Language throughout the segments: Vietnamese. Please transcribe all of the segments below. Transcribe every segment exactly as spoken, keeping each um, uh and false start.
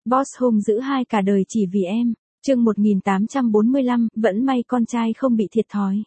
Boss hung dữ hai cả đời chỉ vì em. Chương một nghìn tám trăm bốn mươi lăm, vẫn may con trai không bị thiệt thòi.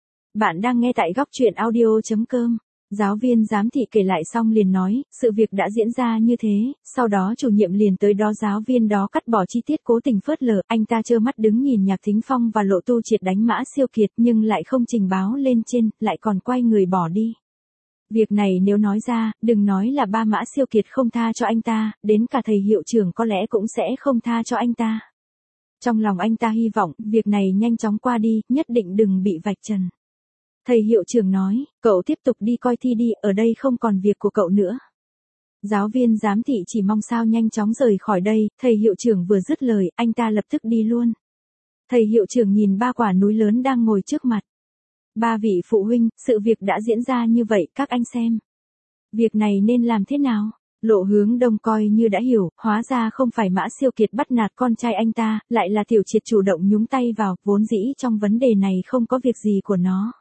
Bạn đang nghe tại góc truyện audio chấm com. Giáo viên giám thị kể lại xong liền nói, sự việc đã diễn ra như thế, sau đó chủ nhiệm liền tới đó giáo viên đó cắt bỏ chi tiết cố tình phớt lờ, anh ta trơ mắt đứng nhìn Nhạc Thính Phong và Lộ Tu Triệt đánh Mã Siêu Kiệt nhưng lại không trình báo lên trên, lại còn quay người bỏ đi. Việc này nếu nói ra, đừng nói là ba Mã Siêu Kiệt không tha cho anh ta, đến cả thầy hiệu trưởng có lẽ cũng sẽ không tha cho anh ta. Trong lòng anh ta hy vọng, việc này nhanh chóng qua đi, nhất định đừng bị vạch trần. Thầy hiệu trưởng nói, cậu tiếp tục đi coi thi đi, ở đây không còn việc của cậu nữa. Giáo viên giám thị chỉ mong sao nhanh chóng rời khỏi đây, thầy hiệu trưởng vừa dứt lời, anh ta lập tức đi luôn. Thầy hiệu trưởng nhìn ba quả núi lớn đang ngồi trước mặt. Ba vị phụ huynh, sự việc đã diễn ra như vậy, các anh xem. Việc này nên làm thế nào? Lộ Hướng Đông coi như đã hiểu, hóa ra không phải Mã Siêu Kiệt bắt nạt con trai anh ta, lại là Tiểu Triệt chủ động nhúng tay vào, vốn dĩ trong vấn đề này không có việc gì của nó.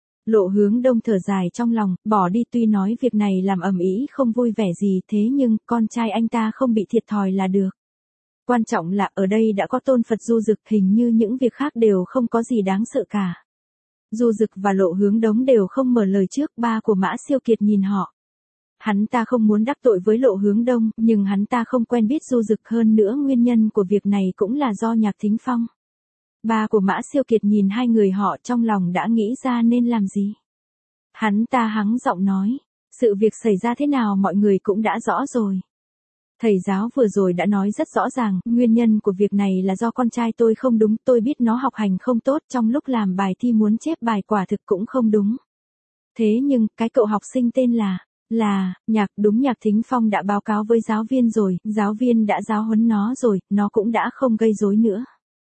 Lộ Hướng Đông thở dài trong lòng, bỏ đi, tuy nói việc này làm ầm ĩ không vui vẻ gì, thế nhưng con trai anh ta không bị thiệt thòi là được. Quan trọng là ở đây đã có Tôn Phật Du Dực, hình như những việc khác đều không có gì đáng sợ cả. Du Dực và Lộ Hướng Đông đều không mở lời trước, ba của Mã Siêu Kiệt nhìn họ. Hắn ta không muốn đắc tội với Lộ Hướng Đông, nhưng hắn ta không quen biết Du Dực, hơn nữa nguyên nhân của việc này cũng là do Nhạc Thính Phong. Ba của Mã Siêu Kiệt nhìn hai người họ trong lòng đã nghĩ ra nên làm gì. Hắn ta hắng giọng nói, sự việc xảy ra thế nào mọi người cũng đã rõ rồi. Thầy giáo vừa rồi đã nói rất rõ ràng, nguyên nhân của việc này là do con trai tôi không đúng, tôi biết nó học hành không tốt, trong lúc làm bài thi muốn chép bài quả thực cũng không đúng. Thế nhưng, cái cậu học sinh tên là, là, Nhạc, đúng Nhạc Thính Phong đã báo cáo với giáo viên rồi, giáo viên đã giáo huấn nó rồi, nó cũng đã không gây rối nữa.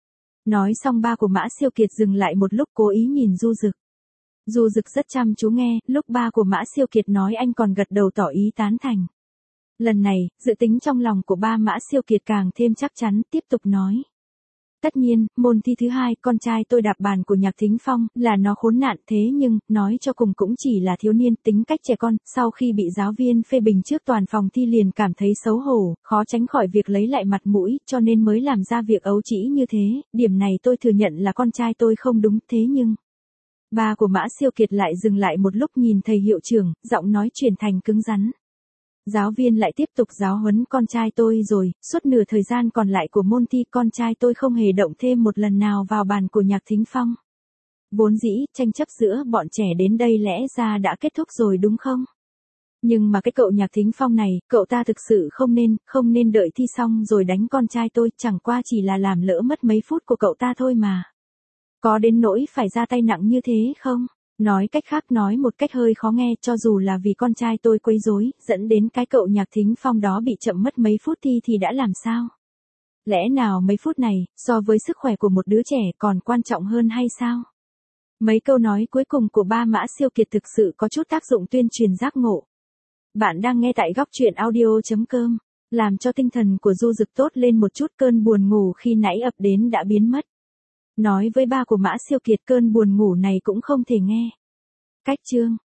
Nói xong ba của Mã Siêu Kiệt dừng lại một lúc cố ý nhìn Du Dực. Du Dực rất chăm chú nghe, lúc ba của Mã Siêu Kiệt nói anh còn gật đầu tỏ ý tán thành. Lần này, dự tính trong lòng của ba Mã Siêu Kiệt càng thêm chắc chắn, tiếp tục nói. Tất nhiên, môn thi thứ hai, con trai tôi đạp bàn của Nhạc Thính Phong, là nó khốn nạn, thế nhưng, nói cho cùng cũng chỉ là thiếu niên, tính cách trẻ con, sau khi bị giáo viên phê bình trước toàn phòng thi liền cảm thấy xấu hổ, khó tránh khỏi việc lấy lại mặt mũi, cho nên mới làm ra việc ấu trĩ như thế, điểm này tôi thừa nhận là con trai tôi không đúng, thế nhưng... Ba của Mã Siêu Kiệt lại dừng lại một lúc nhìn thầy hiệu trưởng, giọng nói chuyển thành cứng rắn. Giáo viên lại tiếp tục giáo huấn con trai tôi rồi, suốt nửa thời gian còn lại của môn thi con trai tôi không hề động thêm một lần nào vào bàn của Nhạc Thính Phong. Vốn dĩ, tranh chấp giữa bọn trẻ đến đây lẽ ra đã kết thúc rồi đúng không? Nhưng mà cái cậu Nhạc Thính Phong này, cậu ta thực sự không nên, không nên đợi thi xong rồi đánh con trai tôi, chẳng qua chỉ là làm lỡ mất mấy phút của cậu ta thôi mà. Có đến nỗi phải ra tay nặng như thế không? Nói cách khác, nói một cách hơi khó nghe, cho dù là vì con trai tôi quấy rối, dẫn đến cái cậu Nhạc Thính Phong đó bị chậm mất mấy phút thi thì đã làm sao? Lẽ nào mấy phút này, so với sức khỏe của một đứa trẻ còn quan trọng hơn hay sao? Mấy câu nói cuối cùng của ba Mã Siêu Kiệt thực sự có chút tác dụng tuyên truyền giác ngộ. Bạn đang nghe tại góc truyện audio chấm com, làm cho tinh thần của Du Dực tốt lên một chút, cơn buồn ngủ khi nãy ập đến đã biến mất. Nói với ba của Mã Siêu Kiệt cơn buồn ngủ này cũng không thể nghe. Cách chương